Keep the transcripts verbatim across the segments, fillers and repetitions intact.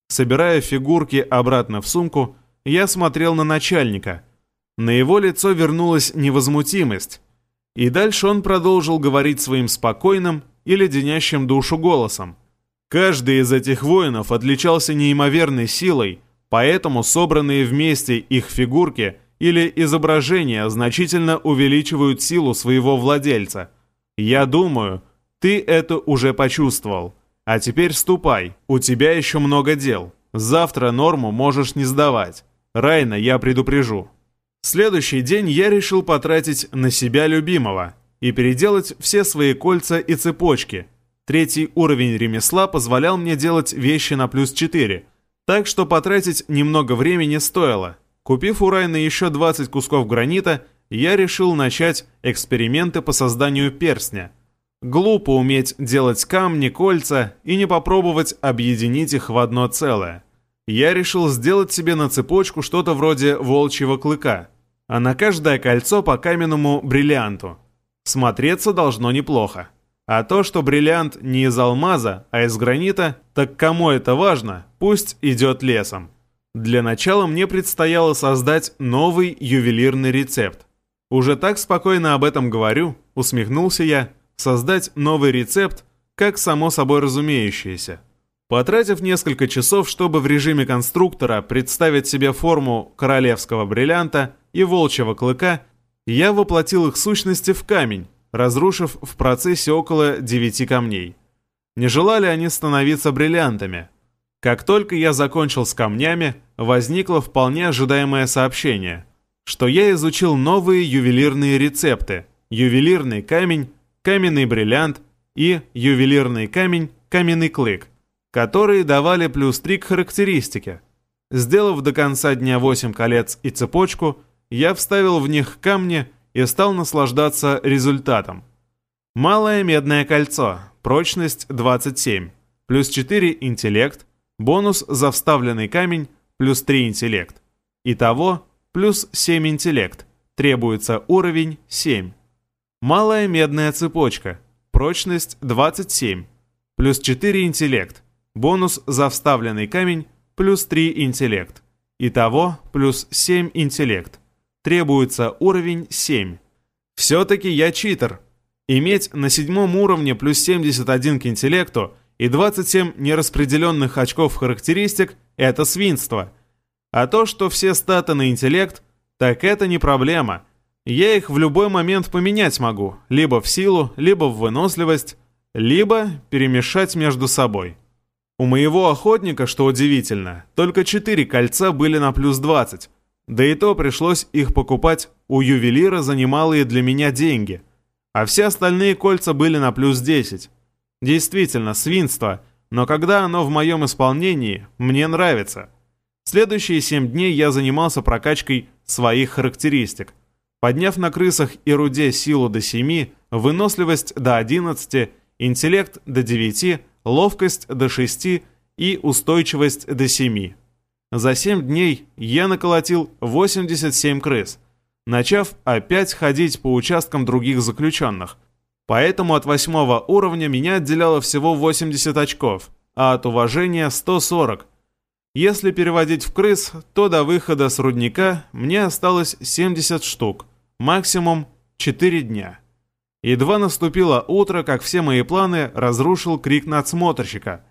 Собирая фигурки обратно в сумку, я смотрел на начальника. На его лицо вернулась невозмутимость. И дальше он продолжил говорить своим спокойным и леденящим душу голосом. Каждый из этих воинов отличался неимоверной силой, поэтому собранные вместе их фигурки или изображения значительно увеличивают силу своего владельца. Я думаю, ты это уже почувствовал. А теперь ступай, у тебя еще много дел. Завтра норму можешь не сдавать. Райна я предупрежу. Следующий день я решил потратить на себя любимого и переделать все свои кольца и цепочки. Третий уровень ремесла позволял мне делать вещи на плюс четыре, так что потратить немного времени стоило. Купив у Райна еще двадцать кусков гранита, я решил начать эксперименты по созданию перстня. Глупо уметь делать камни, кольца и не попробовать объединить их в одно целое. Я решил сделать себе на цепочку что-то вроде волчьего клыка, а на каждое кольцо по каменному бриллианту. Смотреться должно неплохо. А то, что бриллиант не из алмаза, а из гранита, так кому это важно, пусть идет лесом. Для начала мне предстояло создать новый ювелирный рецепт. Уже так спокойно об этом говорю, усмехнулся я, создать новый рецепт, как само собой разумеющееся. Потратив несколько часов, чтобы в режиме конструктора представить себе форму королевского бриллианта и волчьего клыка, я воплотил их сущности в камень, разрушив в процессе около девяти камней. Не желали они становиться бриллиантами. Как только я закончил с камнями, возникло вполне ожидаемое сообщение, что я изучил новые ювелирные рецепты: ювелирный камень, каменный бриллиант и ювелирный камень, каменный клык, которые давали плюс три к характеристике. Сделав до конца дня восемь колец и цепочку, я вставил в них камни и стал наслаждаться результатом. Малое медное кольцо, прочность двадцать семь, плюс четыре интеллект, бонус за вставленный камень, плюс три интеллект. Итого плюс семь интеллект, требуется уровень семь. Малая медная цепочка, прочность двадцать семь, плюс четыре интеллект, бонус за вставленный камень, плюс три интеллект. Итого плюс семь интеллект. Требуется уровень семь. Все-таки я читер. Иметь на седьмом уровне плюс семьдесят один к интеллекту и двадцать семь нераспределенных очков характеристик – это свинство. А то, что все статы на интеллект, так это не проблема. Я их в любой момент поменять могу, либо в силу, либо в выносливость, либо перемешать между собой. У моего охотника, что удивительно, только четыре кольца были на плюс двадцать, да и то пришлось их покупать у ювелира за немалые для меня деньги, а все остальные кольца были на плюс десять. Действительно, свинство, но когда оно в моем исполнении, мне нравится. Следующие семь дней я занимался прокачкой своих характеристик, подняв на крысах и руде силу до семи, выносливость до одиннадцати, интеллект до девяти, ловкость до шести и устойчивость до семи. За семь дней я наколотил восемьдесят семь крыс, начав опять ходить по участкам других заключенных. Поэтому от восьмого уровня меня отделяло всего восемьдесят очков, а от уважения сто сорок. Если переводить в крыс, то до выхода с рудника мне осталось семьдесят штук, максимум четыре дня. Едва наступило утро, как все мои планы разрушил крик надсмотрщика.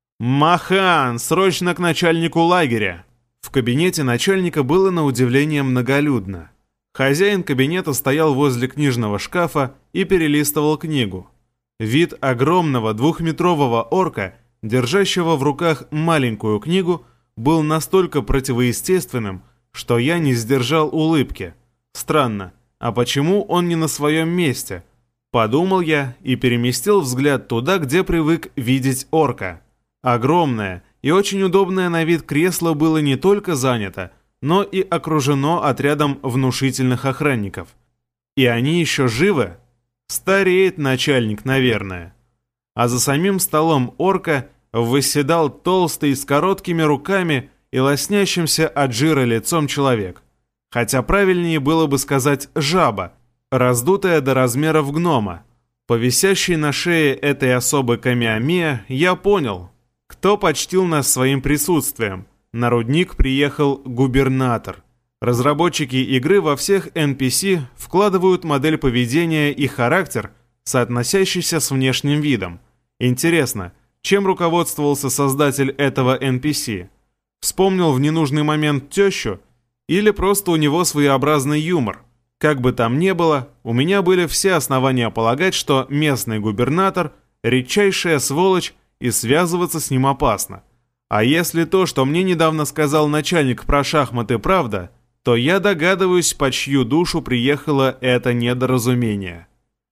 «Махан, срочно к начальнику лагеря!» В кабинете начальника было на удивление многолюдно. Хозяин кабинета стоял возле книжного шкафа и перелистывал книгу. Вид огромного двухметрового орка, держащего в руках маленькую книгу, был настолько противоестественным, что я не сдержал улыбки. Странно, а почему он не на своем месте? Подумал я и переместил взгляд туда, где привык видеть орка. Огромное и очень удобное на вид кресло было не только занято, но и окружено отрядом внушительных охранников. И они еще живы? Стареет начальник, наверное. А за самим столом орка восседал толстый с короткими руками и лоснящимся от жира лицом человек. Хотя правильнее было бы сказать «жаба», раздутая до размеров гнома. По висящей на шее этой особы камеамия я понял. Кто почтил нас своим присутствием? На рудник приехал губернатор. Разработчики игры во всех эн пи си вкладывают модель поведения и характер, соотносящийся с внешним видом. Интересно, чем руководствовался создатель этого эн пи си? Вспомнил в ненужный момент тещу? Или просто у него своеобразный юмор? Как бы там ни было, у меня были все основания полагать, что местный губернатор – редчайшая сволочь и связываться с ним опасно. А если то, что мне недавно сказал начальник про шахматы, правда, то я догадываюсь, по чью душу приехало это недоразумение.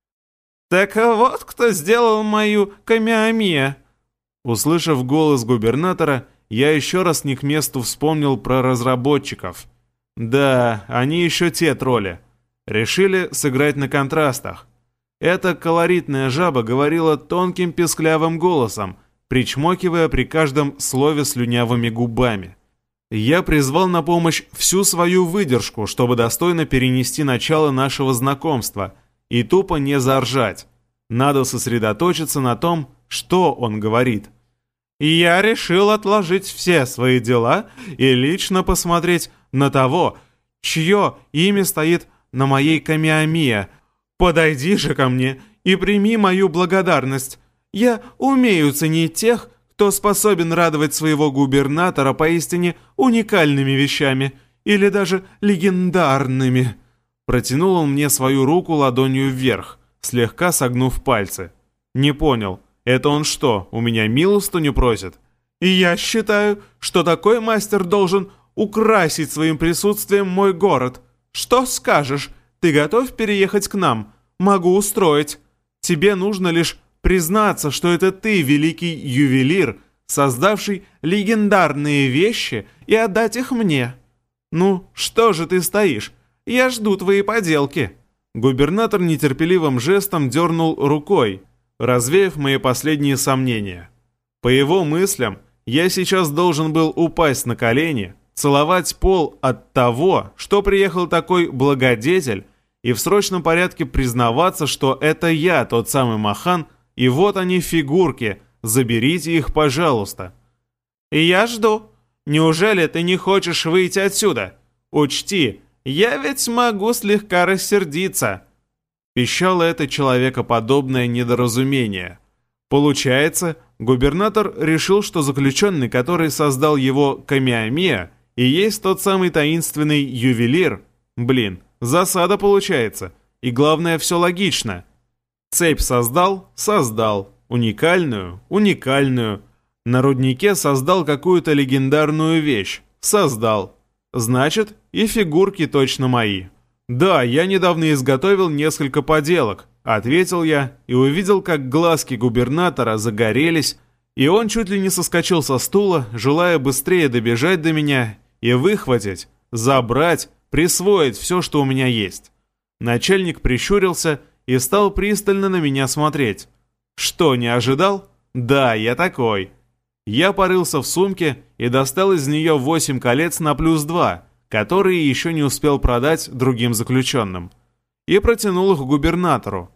«Так вот кто сделал мою камиамия!» Услышав голос губернатора, я еще раз не к месту вспомнил про разработчиков. Да, они еще те тролли. Решили сыграть на контрастах. Эта колоритная жаба говорила тонким песклявым голосом, причмокивая при каждом слове слюнявыми губами. Я призвал на помощь всю свою выдержку, чтобы достойно перенести начало нашего знакомства и тупо не заржать. Надо сосредоточиться на том, что он говорит. Я решил отложить все свои дела и лично посмотреть на того, чье имя стоит на моей камиамия. Подойди же ко мне и прими мою благодарность. Я умею ценить тех, кто способен радовать своего губернатора поистине уникальными вещами или даже легендарными. Протянул он мне свою руку ладонью вверх, слегка согнув пальцы. Не понял, это он что, у меня милостыню просит? И я считаю, что такой мастер должен украсить своим присутствием мой город. Что скажешь? Ты готов переехать к нам? Могу устроить. Тебе нужно лишь признаться, что это ты, великий ювелир, создавший легендарные вещи, и отдать их мне. Ну, что же ты стоишь? Я жду твои поделки». Губернатор нетерпеливым жестом дернул рукой, развеяв мои последние сомнения. По его мыслям, я сейчас должен был упасть на колени, целовать пол от того, что приехал такой благодетель, и в срочном порядке признаваться, что это я, тот самый Махан, и вот они фигурки, заберите их, пожалуйста. И я жду. Неужели ты не хочешь выйти отсюда? Учти, я ведь могу слегка рассердиться. Пищало это человекоподобное недоразумение. Получается, губернатор решил, что заключенный, который создал его камиамия, и есть тот самый таинственный ювелир. Блин, засада получается. И главное, все логично. Цепь создал? Создал. Уникальную? Уникальную. На руднике создал какую-то легендарную вещь? Создал. Значит, и фигурки точно мои. Да, я недавно изготовил несколько поделок, ответил я и увидел, как глазки губернатора загорелись, и он чуть ли не соскочил со стула, желая быстрее добежать до меня и выхватить, забрать, присвоить все, что у меня есть. Начальник прищурился и стал пристально на меня смотреть. Что, не ожидал? Да, я такой. Я порылся в сумке и достал из нее восемь колец на плюс два, которые еще не успел продать другим заключенным. И протянул их губернатору.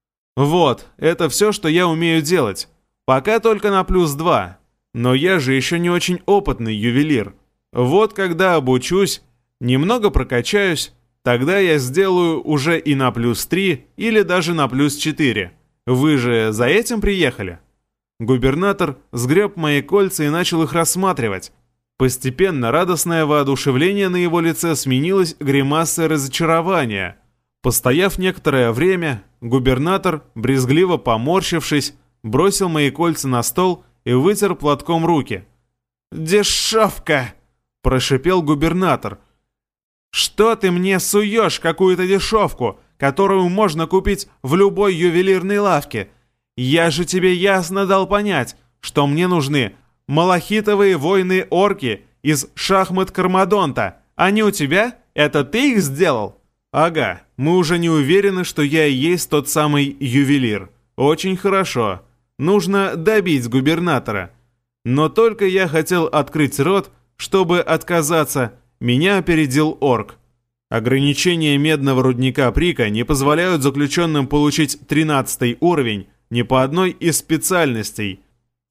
Вот, это все, что я умею делать. Пока только на плюс два. Но я же еще не очень опытный ювелир. Вот когда обучусь, немного прокачаюсь, тогда я сделаю уже и на плюс три или даже на плюс четыре. Вы же за этим приехали? Губернатор сгреб мои кольца и начал их рассматривать. Постепенно радостное воодушевление на его лице сменилось гримасой разочарования. Постояв некоторое время, губернатор, брезгливо поморщившись, бросил мои кольца на стол и вытер платком руки. «Дешевка!» – прошипел губернатор. «Что ты мне суешь какую-то дешевку, которую можно купить в любой ювелирной лавке? Я же тебе ясно дал понять, что мне нужны малахитовые воины-орки из шахмат Кармадонта. Они у тебя? Это ты их сделал?» «Ага, мы уже не уверены, что я и есть тот самый ювелир. Очень хорошо. Нужно добить губернатора. Но только я хотел открыть рот, чтобы отказаться, меня опередил орк. Ограничения медного рудника Прика не позволяют заключенным получить тринадцатый уровень ни по одной из специальностей.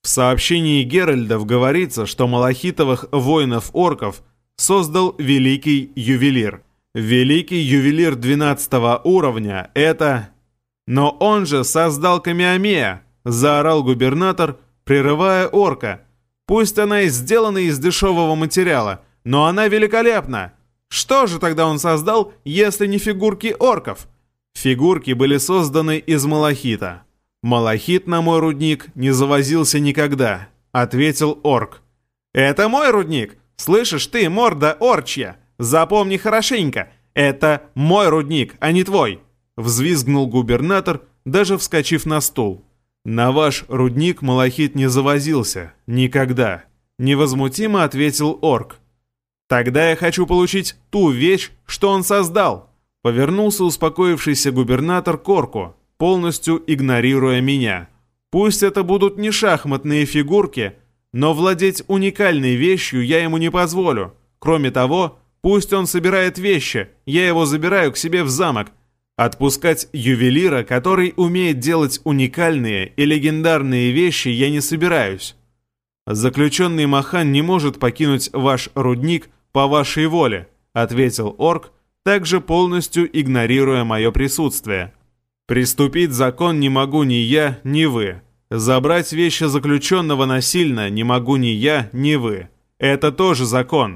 В сообщении Геральдов говорится, что малахитовых воинов-орков создал великий ювелир. Великий ювелир двенадцатого уровня — это... «Но он же создал Камиамея!» — заорал губернатор, прерывая орка. «Пусть она и сделана из дешевого материала, но она великолепна! Что же тогда он создал, если не фигурки орков?» Фигурки были созданы из малахита. «Малахит на мой рудник не завозился никогда», — ответил орк. «Это мой рудник! Слышишь ты, морда орчья? Запомни хорошенько, это мой рудник, а не твой!» Взвизгнул губернатор, даже вскочив на стул. «На ваш рудник малахит не завозился. Никогда», — невозмутимо ответил орк. «Тогда я хочу получить ту вещь, что он создал», — повернулся успокоившийся губернатор к орку, полностью игнорируя меня. «Пусть это будут не шахматные фигурки, но владеть уникальной вещью я ему не позволю. Кроме того, пусть он собирает вещи, я его забираю к себе в замок. Отпускать ювелира, который умеет делать уникальные и легендарные вещи, я не собираюсь. Заключенный Махан не может покинуть ваш рудник по вашей воле», — ответил орк, также полностью игнорируя мое присутствие. «Приступить закон не могу ни я, ни вы. Забрать вещи заключенного насильно не могу ни я, ни вы. Это тоже закон».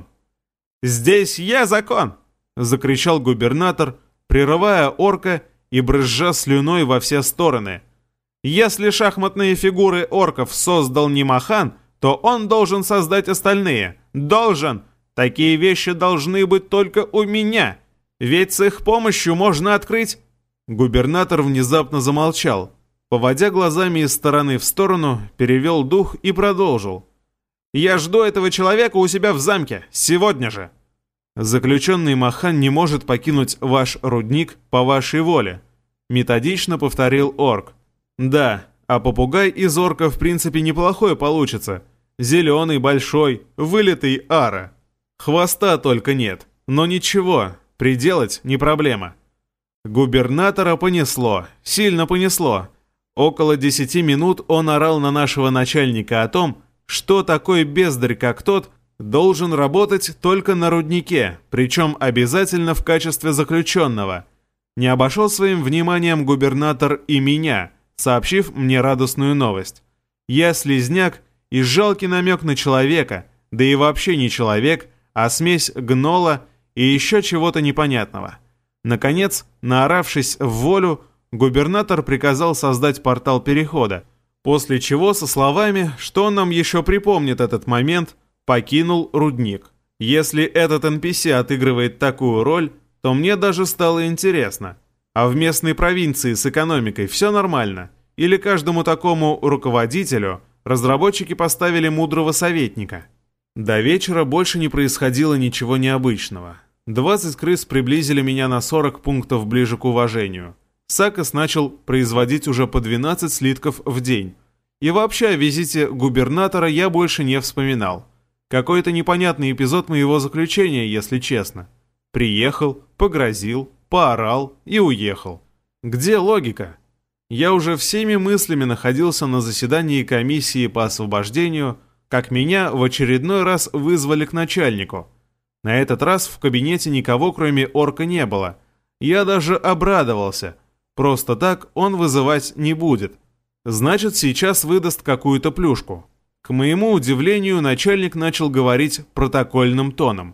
«Здесь я закон!» — закричал губернатор, прерывая орка и брызжа слюной во все стороны. «Если шахматные фигуры орков создал не Махан, то он должен создать остальные. Должен! Такие вещи должны быть только у меня. Ведь с их помощью можно открыть...» Губернатор внезапно замолчал. Поводя глазами из стороны в сторону, перевел дух и продолжил. «Я жду этого человека у себя в замке. Сегодня же!» «Заключенный Махан не может покинуть ваш рудник по вашей воле», — методично повторил орк. «Да, а попугай из орка в принципе неплохой получится. Зеленый, большой, вылитый ара. Хвоста только нет, но ничего, приделать не проблема». Губернатора понесло, сильно понесло. Около десяти минут он орал на нашего начальника о том, что такой бездарь, как тот, должен работать только на руднике, причем обязательно в качестве заключенного. Не обошел своим вниманием губернатор и меня, сообщив мне радостную новость. Я слизняк и жалкий намек на человека, да и вообще не человек, а смесь гнола и еще чего-то непонятного. Наконец, наоравшись в волю, губернатор приказал создать портал перехода, после чего со словами, что он нам еще припомнит этот момент, покинул рудник. Если этот эн пи си отыгрывает такую роль, то мне даже стало интересно. А в местной провинции с экономикой все нормально? Или каждому такому руководителю разработчики поставили мудрого советника? До вечера больше не происходило ничего необычного. двадцать крыс приблизили меня на сорок пунктов ближе к уважению. Сакос начал производить уже по двенадцать слитков в день. И вообще о визите губернатора я больше не вспоминал. Какой-то непонятный эпизод моего заключения, если честно. Приехал, погрозил, поорал и уехал. Где логика? Я уже всеми мыслями находился на заседании комиссии по освобождению, как меня в очередной раз вызвали к начальнику. На этот раз в кабинете никого, кроме орка, не было. Я даже обрадовался. Просто так он вызывать не будет. Значит, сейчас выдаст какую-то плюшку. К моему удивлению, начальник начал говорить протокольным тоном.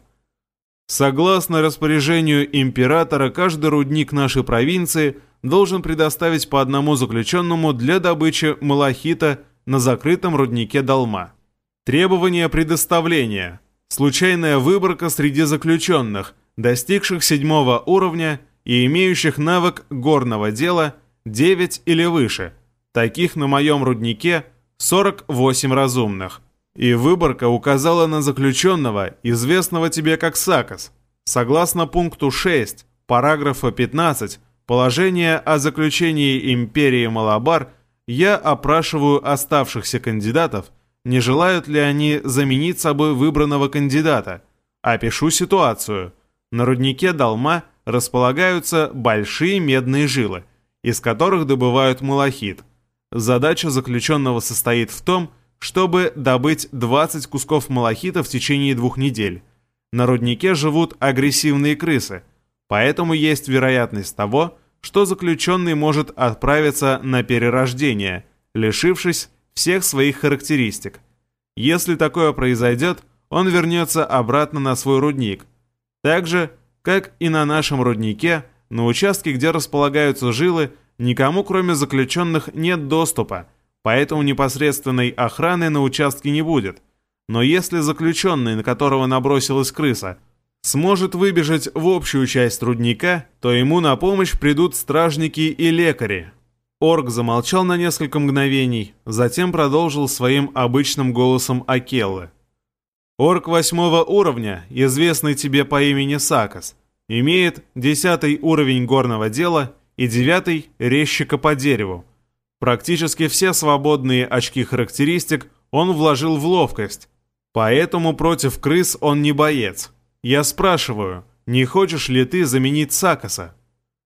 Согласно распоряжению императора, каждый рудник нашей провинции должен предоставить по одному заключенному для добычи малахита на закрытом руднике Долма. Требования предоставления. Случайная выборка среди заключенных, достигших седьмого уровня и имеющих навык горного дела девять или выше. Таких на моем руднике сорок восемь разумных. И выборка указала на заключенного, известного тебе как Сакос. Согласно пункту шесть, параграфа пятнадцать, положения о заключении империи Малабар, я опрашиваю оставшихся кандидатов, не желают ли они заменить собой выбранного кандидата. Опишу ситуацию. На руднике Долма располагаются большие медные жилы, из которых добывают малахит. Задача заключенного состоит в том, чтобы добыть двадцать кусков малахита в течение двух недель. На руднике живут агрессивные крысы, поэтому есть вероятность того, что заключенный может отправиться на перерождение, лишившись всех своих характеристик. Если такое произойдет, он вернется обратно на свой рудник. Так же, как и на нашем руднике, на участке, где располагаются жилы, никому, кроме заключенных, нет доступа, поэтому непосредственной охраны на участке не будет. Но если заключенный, на которого набросилась крыса, сможет выбежать в общую часть рудника, то ему на помощь придут стражники и лекари. Орк замолчал на несколько мгновений, затем продолжил своим обычным голосом Акеллы. Орк восьмого уровня, известный тебе по имени Сакас, имеет десятый уровень горного дела и девятый резчика по дереву. Практически все свободные очки характеристик он вложил в ловкость, поэтому против крыс он не боец. Я спрашиваю, не хочешь ли ты заменить Сакаса?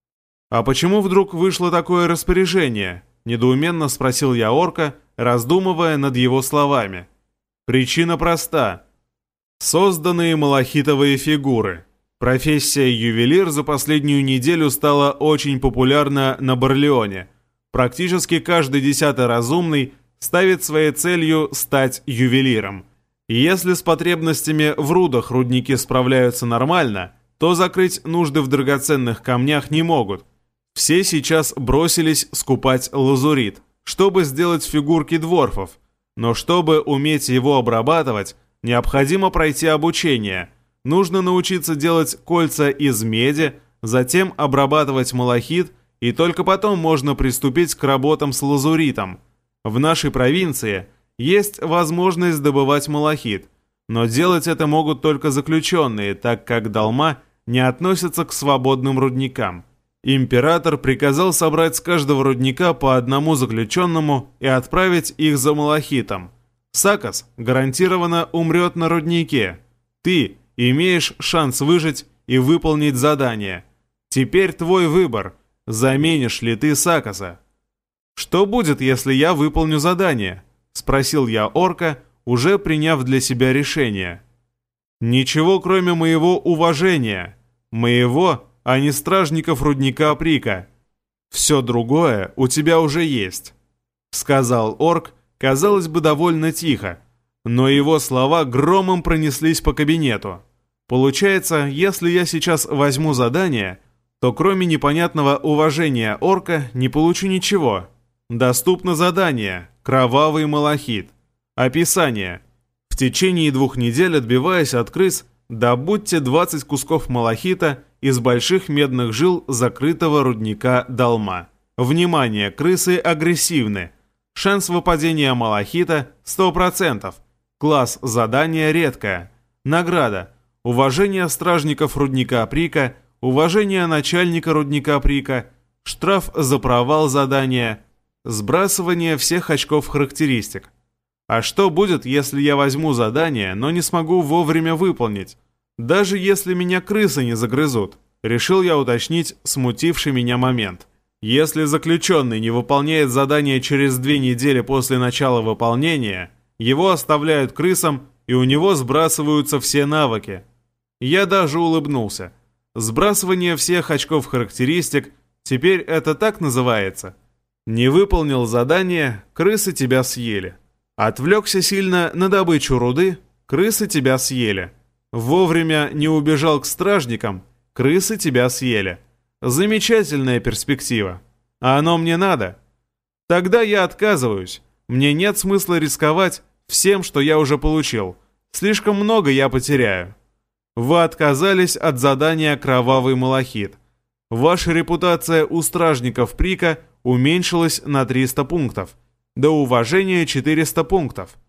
«А почему вдруг вышло такое распоряжение?» – недоуменно спросил я орка, раздумывая над его словами. «Причина проста. Созданные малахитовые фигуры. Профессия ювелир за последнюю неделю стала очень популярна на Барлеоне. Практически каждый десятый разумный ставит своей целью стать ювелиром. И если с потребностями в рудах рудники справляются нормально, то закрыть нужды в драгоценных камнях не могут. Все сейчас бросились скупать лазурит, чтобы сделать фигурки дворфов. Но чтобы уметь его обрабатывать, необходимо пройти обучение. Нужно научиться делать кольца из меди, затем обрабатывать малахит, и только потом можно приступить к работам с лазуритом. В нашей провинции есть возможность добывать малахит, но делать это могут только заключенные, так как долма не относятся к свободным рудникам. Император приказал собрать с каждого рудника по одному заключенному и отправить их за малахитом. Сакас гарантированно умрет на руднике. Ты имеешь шанс выжить и выполнить задание. Теперь твой выбор, заменишь ли ты Сакаса. «Что будет, если я выполню задание?» — спросил я орка, уже приняв для себя решение. «Ничего, кроме моего уважения. Моего, а не стражников рудника Прика. Все другое у тебя уже есть», — сказал орк, казалось бы, довольно тихо, но его слова громом пронеслись по кабинету. Получается, если я сейчас возьму задание, то кроме непонятного уважения орка не получу ничего. Доступно задание «Кровавый малахит». Описание. В течение двух недель, отбиваясь от крыс, добудьте двадцать кусков малахита из больших медных жил закрытого рудника долма. Внимание, крысы агрессивны. Шанс выпадения малахита сто процентов. Класс задания редкое. Награда. Уважение стражников рудника Прика, уважение начальника рудника Прика, штраф за провал задания, сбрасывание всех очков характеристик. А что будет, если я возьму задание, но не смогу вовремя выполнить? Даже если меня крысы не загрызут, решил я уточнить смутивший меня момент. Если заключенный не выполняет задание через две недели после начала выполнения, его оставляют крысам, и у него сбрасываются все навыки. Я даже улыбнулся. Сбрасывание всех очков характеристик, теперь это так называется. Не выполнил задание, крысы тебя съели. Отвлекся сильно на добычу руды, крысы тебя съели. Вовремя не убежал к стражникам, крысы тебя съели. Замечательная перспектива. А оно мне надо? Тогда я отказываюсь. Мне нет смысла рисковать всем, что я уже получил. Слишком много я потеряю. Вы отказались от задания «Кровавый малахит». Ваша репутация у стражников Прика уменьшилась на триста пунктов. До уважения четыреста пунктов.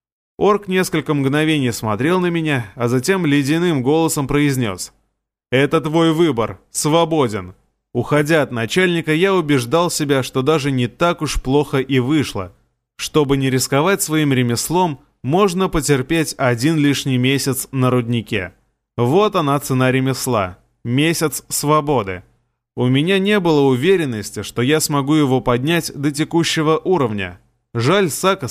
Орк несколько мгновений смотрел на меня, а затем ледяным голосом произнес: «Это твой выбор, свободен». Уходя от начальника, я убеждал себя, что даже не так уж плохо и вышло. Чтобы не рисковать своим ремеслом, можно потерпеть один лишний месяц на руднике. Вот она цена ремесла. Месяц свободы. У меня не было уверенности, что я смогу его поднять до текущего уровня. Жаль Сакаса,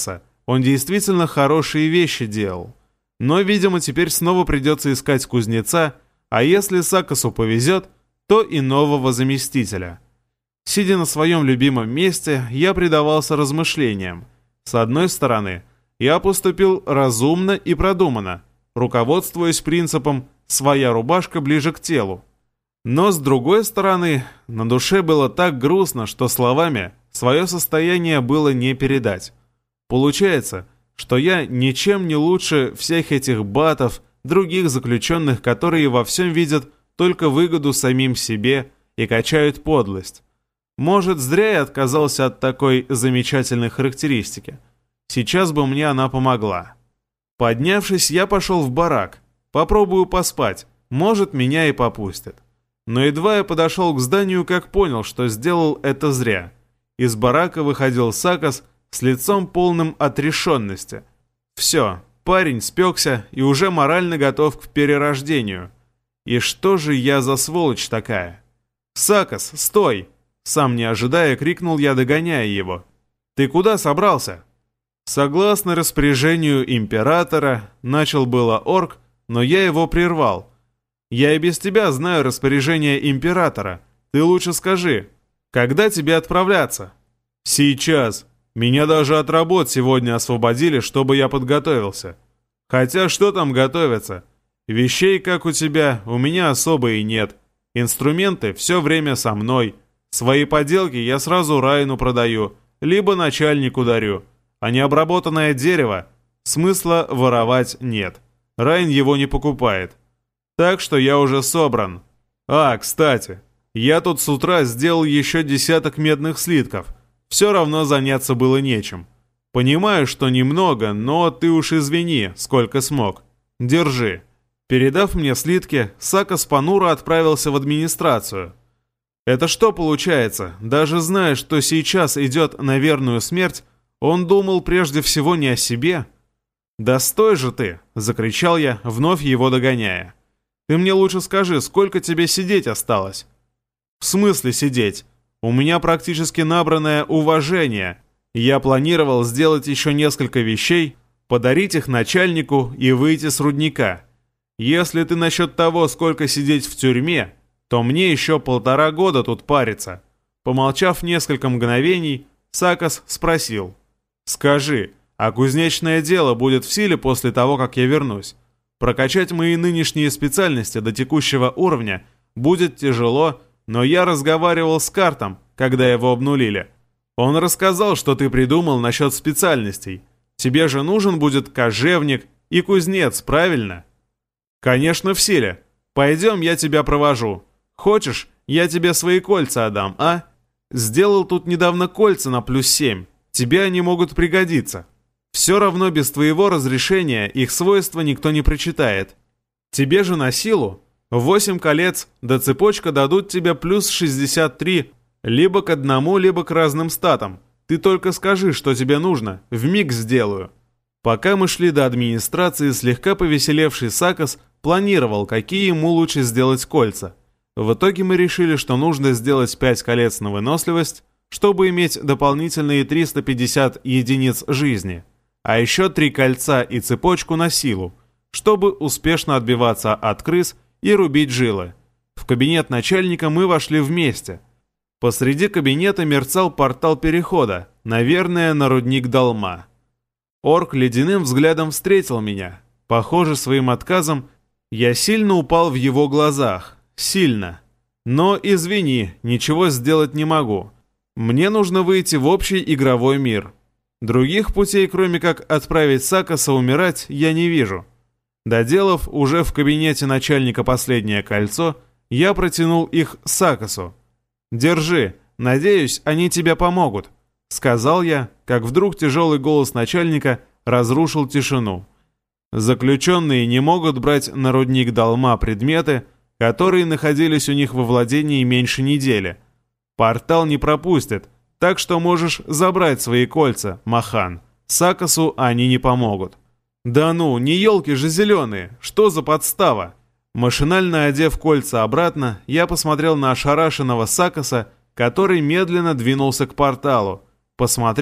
он действительно хорошие вещи делал. Но, видимо, теперь снова придется искать кузнеца, а если Сакасу повезет, то и нового заместителя. Сидя на своем любимом месте, я предавался размышлениям. С одной стороны, я поступил разумно и продуманно, руководствуясь принципом «своя рубашка ближе к телу». Но с другой стороны, на душе было так грустно, что словами свое состояние было не передать. Получается, что я ничем не лучше всех этих батов, других заключенных, которые во всем видят только выгоду самим себе и качают подлость. Может, зря я отказался от такой замечательной характеристики. Сейчас бы мне она помогла. Поднявшись, я пошел в барак. Попробую поспать, может, меня и попустят. Но едва я подошел к зданию, как понял, что сделал это зря. Из барака выходил Сакас с лицом полным отрешенности. Все, парень спекся и уже морально готов к перерождению. И что же я за сволочь такая? «Сакас, стой!» Сам не ожидая, крикнул я, догоняя его. «Ты куда собрался?» Согласно распоряжению императора, начал было орк, но я его прервал. «Я и без тебя знаю распоряжение императора. Ты лучше скажи, когда тебе отправляться?» «Сейчас. Меня даже от работ сегодня освободили, чтобы я подготовился. Хотя что там готовиться? Вещей, как у тебя, у меня особо и нет. Инструменты все время со мной. Свои поделки я сразу Райну продаю, либо начальнику дарю. А необработанное дерево смысла воровать нет. Райн его не покупает. Так что я уже собран. А, кстати, я тут с утра сделал еще десяток медных слитков. Все равно заняться было нечем. Понимаю, что немного, но ты уж извини, сколько смог. Держи». Передав мне слитки, Сакас понуро отправился в администрацию. Это что получается? Даже зная, что сейчас идет на верную смерть, он думал прежде всего не о себе? «Да стой же ты!» — закричал я, вновь его догоняя. «Ты мне лучше скажи, сколько тебе сидеть осталось?» «В смысле сидеть? У меня практически набранное уважение. Я планировал сделать еще несколько вещей, подарить их начальнику и выйти с рудника. Если ты насчет того, сколько сидеть в тюрьме, то мне еще полтора года тут париться». Помолчав несколько мгновений, Сакас спросил. «Скажи, а кузнечное дело будет в силе после того, как я вернусь? Прокачать мои нынешние специальности до текущего уровня будет тяжело, но я разговаривал с Картом, когда его обнулили. Он рассказал, что ты придумал насчет специальностей. Тебе же нужен будет кожевник и кузнец, правильно?» «Конечно, в силе. Пойдем, я тебя провожу. Хочешь, я тебе свои кольца отдам, а? Сделал тут недавно кольца на плюс семь. Тебе они могут пригодиться. Все равно без твоего разрешения их свойства никто не прочитает. Тебе же на силу. Восемь колец да цепочка дадут тебе плюс шестьдесят три либо к одному, либо к разным статам. Ты только скажи, что тебе нужно, вмиг сделаю». Пока мы шли до администрации, слегка повеселевший Сакас планировал, какие ему лучше сделать кольца. В итоге мы решили, что нужно сделать пять колец на выносливость, чтобы иметь дополнительные триста пятьдесят единиц жизни, а еще три кольца и цепочку на силу, чтобы успешно отбиваться от крыс и рубить жилы. В кабинет начальника мы вошли вместе. Посреди кабинета мерцал портал перехода, наверное, на рудник Долма. Орк ледяным взглядом встретил меня. Похоже, своим отказом я сильно упал в его глазах. Сильно. Но, извини, ничего сделать не могу. Мне нужно выйти в общий игровой мир. Других путей, кроме как отправить Сакаса умирать, я не вижу. Доделав уже в кабинете начальника последнее кольцо, я протянул их Сакасу. «Держи, надеюсь, они тебе помогут», — сказал я, как вдруг тяжелый голос начальника разрушил тишину. Заключенные не могут брать на рудник Долма предметы, которые находились у них во владении меньше недели. Портал не пропустит, так что можешь забрать свои кольца, Махан. Сакасу они не помогут». «Да ну, не елки же зеленые, что за подстава?» Машинально одев кольца обратно, я посмотрел на ошарашенного Сакаса, который медленно двинулся к порталу, посмотрел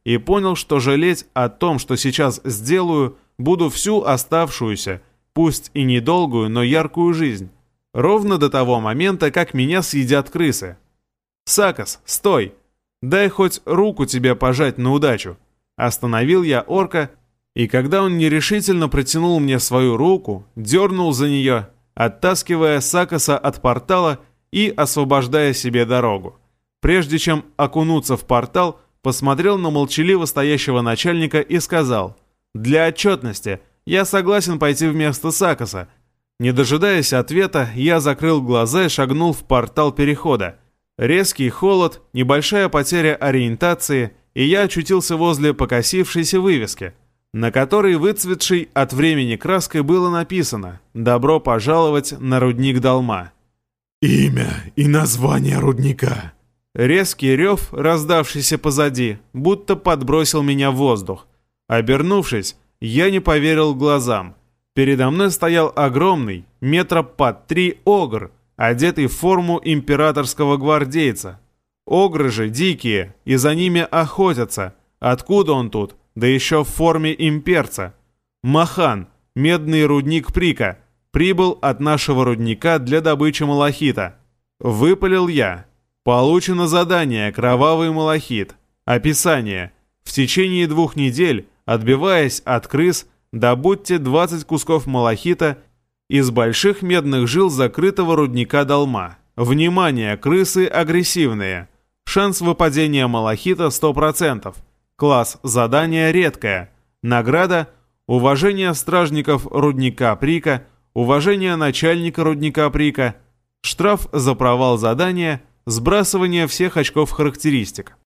и понял, что жалеть о том, что сейчас сделаю, буду всю оставшуюся, пусть и недолгую, но яркую жизнь. Ровно до того момента, как меня съедят крысы. «Сакос, стой! Дай хоть руку тебе пожать на удачу!» Остановил я орка, и когда он нерешительно протянул мне свою руку, дернул за нее, оттаскивая Сакоса от портала и освобождая себе дорогу. Прежде чем окунуться в портал, посмотрел на молчаливо стоящего начальника и сказал: «Для отчетности я согласен пойти вместо Сакоса». Не дожидаясь ответа, я закрыл глаза и шагнул в портал перехода. Резкий холод, небольшая потеря ориентации, и я очутился возле покосившейся вывески, на которой выцветшей от времени краской было написано «Добро пожаловать на рудник Долма». «Имя и название рудника». Резкий рев, раздавшийся позади, будто подбросил меня в воздух. Обернувшись, я не поверил глазам. Передо мной стоял огромный, метра под три огр, одетый в форму императорского гвардейца. Огры же дикие, и за ними охотятся. Откуда он тут? Да еще в форме имперца. Махан, медный рудник Прика, прибыл от нашего рудника для добычи малахита. Выпалил я. Получено задание «Кровавый малахит». Описание. В течение двух недель, отбиваясь от крыс, добудьте двадцать кусков малахита из больших медных жил закрытого рудника Долма. Внимание, крысы агрессивные. Шанс выпадения малахита сто процентов. Класс задания редкое. Награда – уважение стражников рудника Прика, уважение начальника рудника Прика, штраф за провал задания, сбрасывание всех очков характеристик.